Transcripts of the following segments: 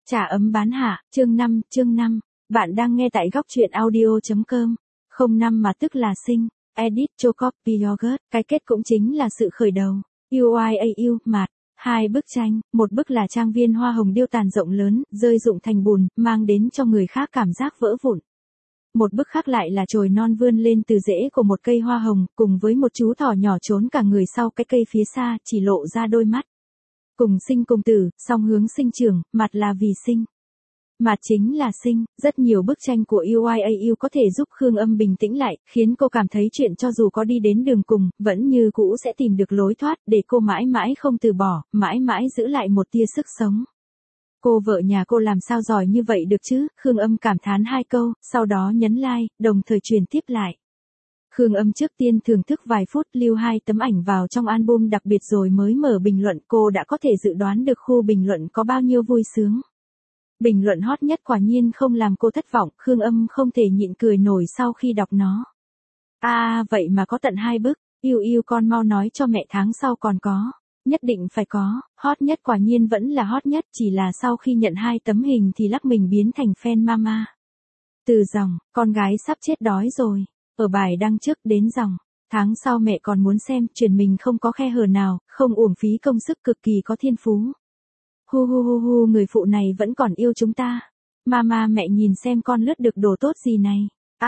Trà ấm bán hạ, chương 5. Bạn đang nghe tại góc truyện audio.com. 05 mà tức là sinh. Edit cho copy yogurt. Cái kết cũng chính là sự khởi đầu. UIAU, mạt. Hai bức tranh, một bức là trang viên hoa hồng điêu tàn rộng lớn, rơi rụng thành bùn, mang đến cho người khác cảm giác vỡ vụn. Một bức khác lại là chồi non vươn lên từ rễ của một cây hoa hồng, cùng với một chú thỏ nhỏ trốn cả người sau cái cây phía xa, chỉ lộ ra đôi mắt. Cùng sinh cùng tử, song hướng sinh trưởng, mặt là vì sinh. Mặt chính là sinh, rất nhiều bức tranh của UIAU có thể giúp Khương Âm bình tĩnh lại, khiến cô cảm thấy chuyện cho dù có đi đến đường cùng, vẫn như cũ sẽ tìm được lối thoát, để cô mãi mãi không từ bỏ, mãi mãi giữ lại một tia sức sống. Cô vợ nhà cô làm sao giỏi như vậy được chứ, Khương Âm cảm thán hai câu, sau đó nhấn like, đồng thời truyền tiếp lại. Khương Âm trước tiên thưởng thức vài phút lưu 2 tấm ảnh vào trong album đặc biệt rồi mới mở bình luận, cô đã có thể dự đoán được khu bình luận có bao nhiêu vui sướng. Bình luận hot nhất quả nhiên không làm cô thất vọng, Khương Âm không thể nhịn cười nổi sau khi đọc nó. Vậy mà có tận 2 bức, yêu con mau nói cho mẹ tháng sau còn có. Nhất định phải có, hot nhất quả nhiên vẫn là hot nhất, chỉ là sau khi nhận 2 tấm hình thì lắc mình biến thành fan mama. Từ dòng, con gái sắp chết đói rồi. Ở bài đăng trước đến dòng, tháng sau mẹ còn muốn xem, truyền mình không có khe hở nào, không uổng phí công sức, cực kỳ có thiên phú. Hu, người phụ này vẫn còn yêu chúng ta. Mama mẹ nhìn xem con lướt được đồ tốt gì này.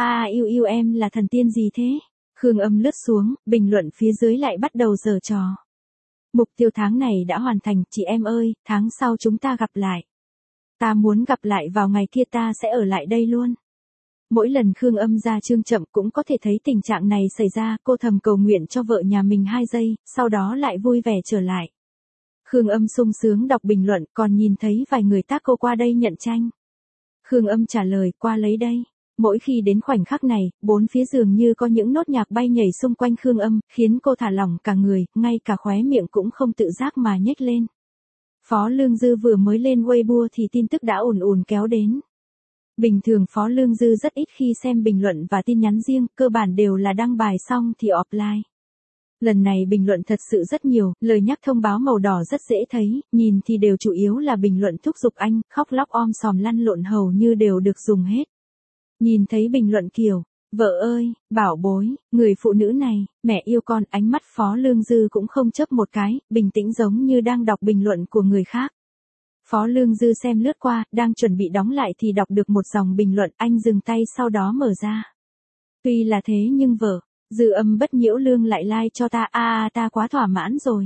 Yêu em là thần tiên gì thế? Khương Âm lướt xuống, bình luận phía dưới lại bắt đầu giở trò. Mục tiêu tháng này đã hoàn thành, chị em ơi, tháng sau chúng ta gặp lại. Ta muốn gặp lại vào ngày kia, ta sẽ ở lại đây luôn. Mỗi lần Khương Âm ra chương chậm cũng có thể thấy tình trạng này xảy ra, cô thầm cầu nguyện cho vợ nhà mình 2 giây, sau đó lại vui vẻ trở lại. Khương Âm sung sướng đọc bình luận, còn nhìn thấy vài người tác cô qua đây nhận tranh. Khương Âm trả lời, qua lấy đây. Mỗi khi đến khoảnh khắc này, bốn phía dường như có những nốt nhạc bay nhảy xung quanh Khương Âm, khiến cô thả lỏng cả người, ngay cả khóe miệng cũng không tự giác mà nhếch lên. Phó Lương Dư vừa mới lên Weibo thì tin tức đã ùn kéo đến. Bình thường Phó Lương Dư rất ít khi xem bình luận và tin nhắn riêng, cơ bản đều là đăng bài xong thì offline. Lần này bình luận thật sự rất nhiều, lời nhắc thông báo màu đỏ rất dễ thấy, nhìn thì đều chủ yếu là bình luận thúc giục anh, khóc lóc sòm lăn lộn hầu như đều được dùng hết. Nhìn thấy bình luận kiểu, vợ ơi, bảo bối, người phụ nữ này, mẹ yêu con, ánh mắt Phó Lương Dư cũng không chớp một cái, bình tĩnh giống như đang đọc bình luận của người khác. Phó Lương Dư xem lướt qua, đang chuẩn bị đóng lại thì đọc được một dòng bình luận, anh dừng tay sau đó mở ra. Tuy là thế nhưng vợ, Dư Âm bất nhiễu lương lại like cho ta, ta quá thỏa mãn rồi.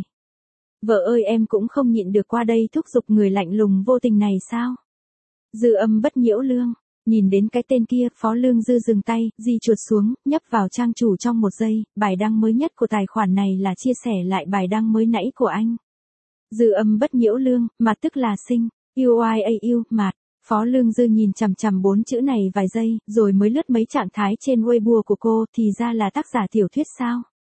Vợ ơi em cũng không nhịn được qua đây thúc giục người lạnh lùng vô tình này sao? Dư Âm bất nhiễu lương, nhìn đến cái tên kia, Phó Lương Dư dừng tay, di chuột xuống, nhấp vào trang chủ trong 1 giây, bài đăng mới nhất của tài khoản này là chia sẻ lại bài đăng mới nãy của anh. Dư Âm bất nhiễu lương, mà tức là sinh, UIAU, mạt. Phó Lương Dư nhìn chằm chằm 4 chữ này vài giây, rồi mới lướt mấy trạng thái trên Weibo của cô, thì ra là tác giả tiểu thuyết sao?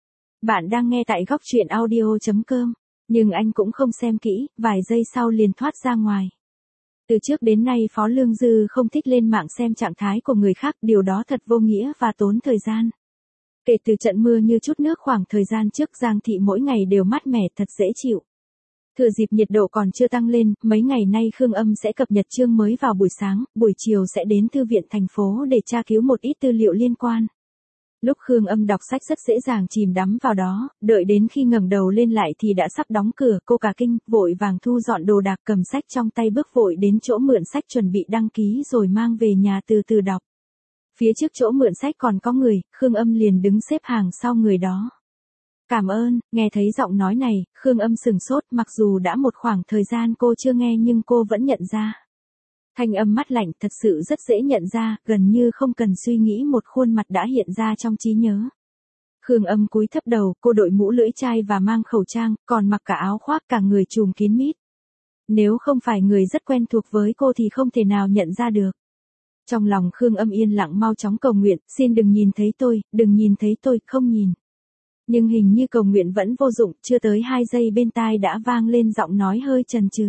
Bạn đang nghe tại góc truyện audio.com, nhưng anh cũng không xem kỹ, vài giây sau liền thoát ra ngoài. Từ trước đến nay Phó Lương Dư không thích lên mạng xem trạng thái của người khác, điều đó thật vô nghĩa và tốn thời gian. Kể từ trận mưa như chút nước khoảng thời gian trước, Giang Thị mỗi ngày đều mát mẻ thật dễ chịu. Thừa dịp nhiệt độ còn chưa tăng lên, mấy ngày nay Khương Âm sẽ cập nhật chương mới vào buổi sáng, buổi chiều sẽ đến thư viện thành phố để tra cứu một ít tư liệu liên quan. Lúc Khương Âm đọc sách rất dễ dàng chìm đắm vào đó, đợi đến khi ngẩng đầu lên lại thì đã sắp đóng cửa, cô cả kinh, vội vàng thu dọn đồ đạc, cầm sách trong tay bước vội đến chỗ mượn sách chuẩn bị đăng ký rồi mang về nhà từ từ đọc. Phía trước chỗ mượn sách còn có người, Khương Âm liền đứng xếp hàng sau người đó. Cảm ơn, nghe thấy giọng nói này, Khương Âm sừng sốt, mặc dù đã một khoảng thời gian cô chưa nghe nhưng cô vẫn nhận ra. Thanh âm mát lạnh thật sự rất dễ nhận ra, gần như không cần suy nghĩ một khuôn mặt đã hiện ra trong trí nhớ. Khương Âm cúi thấp đầu, cô đội mũ lưỡi chai và mang khẩu trang, còn mặc cả áo khoác, cả người trùm kín mít. Nếu không phải người rất quen thuộc với cô thì không thể nào nhận ra được. Trong lòng Khương Âm yên lặng mau chóng cầu nguyện, xin đừng nhìn thấy tôi, đừng nhìn thấy tôi, không nhìn. Nhưng hình như cầu nguyện vẫn vô dụng, chưa tới 2 giây bên tai đã vang lên giọng nói hơi chần chừ.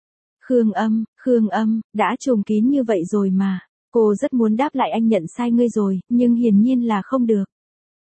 Khương Âm, đã trùm kín như vậy rồi mà. Cô rất muốn đáp lại anh nhận sai ngươi rồi, nhưng hiển nhiên là không được.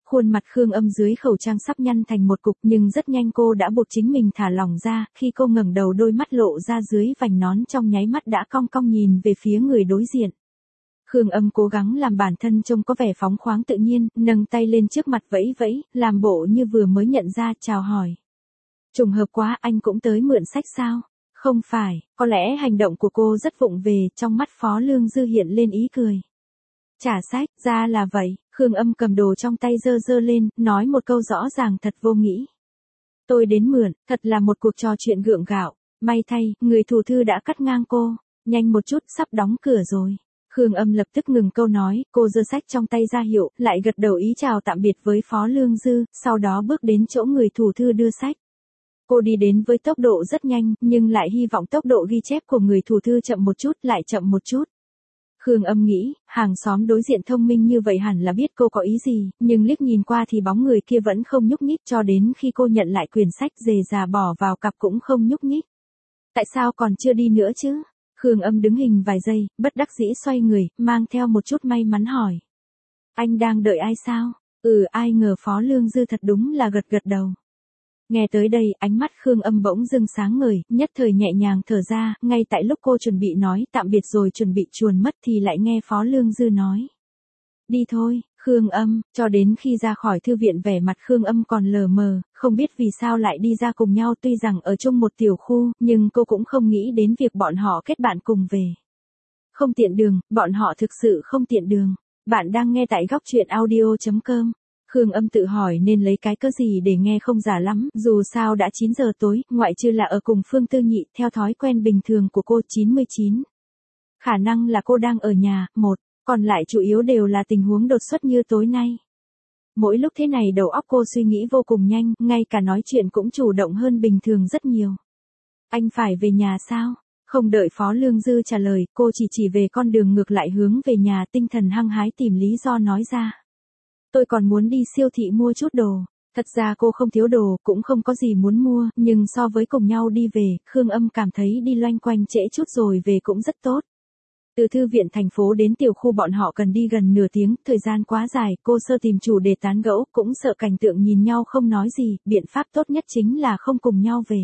Khuôn mặt Khương Âm dưới khẩu trang sắp nhăn thành một cục nhưng rất nhanh cô đã buộc chính mình thả lỏng ra, khi cô ngẩng đầu đôi mắt lộ ra dưới vành nón trong nháy mắt đã cong cong nhìn về phía người đối diện. Khương Âm cố gắng làm bản thân trông có vẻ phóng khoáng tự nhiên, nâng tay lên trước mặt vẫy vẫy, làm bộ như vừa mới nhận ra, chào hỏi. Trùng hợp quá, anh cũng tới mượn sách sao? Không phải, có lẽ hành động của cô rất vụng về, trong mắt Phó Lương Dư hiện lên ý cười. Trả sách, ra là vậy, Khương Âm cầm đồ trong tay giơ giơ lên, nói một câu rõ ràng thật vô nghĩ. Tôi đến mượn, thật là một cuộc trò chuyện gượng gạo, may thay, người thủ thư đã cắt ngang cô, nhanh một chút, sắp đóng cửa rồi. Khương Âm lập tức ngừng câu nói, cô giơ sách trong tay ra hiệu, lại gật đầu ý chào tạm biệt với Phó Lương Dư, sau đó bước đến chỗ người thủ thư đưa sách. Cô đi đến với tốc độ rất nhanh, nhưng lại hy vọng tốc độ ghi chép của người thủ thư chậm một chút, lại chậm một chút. Khương Âm nghĩ, hàng xóm đối diện thông minh như vậy hẳn là biết cô có ý gì, nhưng liếc nhìn qua thì bóng người kia vẫn không nhúc nhích cho đến khi cô nhận lại quyển sách dề dà bỏ vào cặp cũng không nhúc nhích. Tại sao còn chưa đi nữa chứ? Khương Âm đứng hình vài giây, bất đắc dĩ xoay người, mang theo một chút may mắn hỏi. Anh đang đợi ai sao? Ai ngờ Phó Lương Dư thật đúng là gật gật đầu. Nghe tới đây, ánh mắt Khương Âm bỗng dưng sáng ngời, nhất thời nhẹ nhàng thở ra, ngay tại lúc cô chuẩn bị nói tạm biệt rồi chuẩn bị chuồn mất thì lại nghe Phó Lương Dư nói. Đi thôi, Khương Âm, cho đến khi ra khỏi thư viện vẻ mặt Khương Âm còn lờ mờ, không biết vì sao lại đi ra cùng nhau tuy rằng ở chung một tiểu khu, nhưng cô cũng không nghĩ đến việc bọn họ kết bạn cùng về. Không tiện đường, bọn họ thực sự không tiện đường. Bạn đang nghe tại góc truyện audio.com. Khương Âm tự hỏi nên lấy cái cớ gì để nghe không giả lắm, dù sao đã 9 giờ tối, ngoại trừ là ở cùng Phương Tư Nhị, theo thói quen bình thường của cô 99. Khả năng là cô đang ở nhà, còn lại chủ yếu đều là tình huống đột xuất như tối nay. Mỗi lúc thế này đầu óc cô suy nghĩ vô cùng nhanh, ngay cả nói chuyện cũng chủ động hơn bình thường rất nhiều. Anh phải về nhà sao? Không đợi Phó Lương Dư trả lời, cô chỉ về con đường ngược lại hướng về nhà, tinh thần hăng hái tìm lý do nói ra. Tôi còn muốn đi siêu thị mua chút đồ. Thật ra cô không thiếu đồ, cũng không có gì muốn mua, nhưng so với cùng nhau đi về, Khương Âm cảm thấy đi loanh quanh trễ chút rồi về cũng rất tốt. Từ thư viện thành phố đến tiểu khu bọn họ cần đi gần nửa tiếng, thời gian quá dài, cô sơ tìm chủ đề tán gẫu, cũng sợ cảnh tượng nhìn nhau không nói gì, biện pháp tốt nhất chính là không cùng nhau về.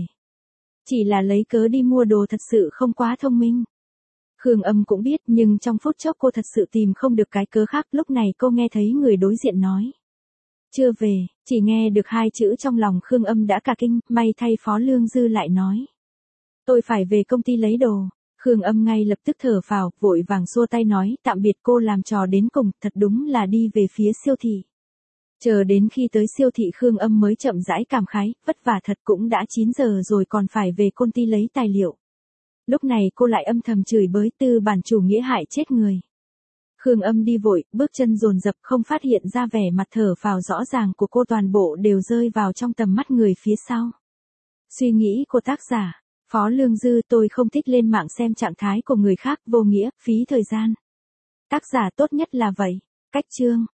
Chỉ là lấy cớ đi mua đồ thật sự không quá thông minh. Khương Âm cũng biết, nhưng trong phút chốc cô thật sự tìm không được cái cớ khác, lúc này cô nghe thấy người đối diện nói. Chưa về, chỉ nghe được hai chữ trong lòng Khương Âm đã cả kinh, may thay Phó Lương Dư lại nói. Tôi phải về công ty lấy đồ. Khương Âm ngay lập tức thở phào, vội vàng xua tay nói, tạm biệt cô làm trò đến cùng, thật đúng là đi về phía siêu thị. Chờ đến khi tới siêu thị Khương Âm mới chậm rãi cảm khái, vất vả thật cũng đã 9 giờ rồi còn phải về công ty lấy tài liệu. Lúc này cô lại âm thầm chửi bới tư bản chủ nghĩa hại chết người. Khương Âm đi vội, bước chân dồn dập không phát hiện ra vẻ mặt thở phào rõ ràng của cô toàn bộ đều rơi vào trong tầm mắt người phía sau. Suy nghĩ của tác giả, Phó Lương Dư, tôi không thích lên mạng xem trạng thái của người khác, vô nghĩa, phí thời gian. Tác giả tốt nhất là vậy. Cách chương.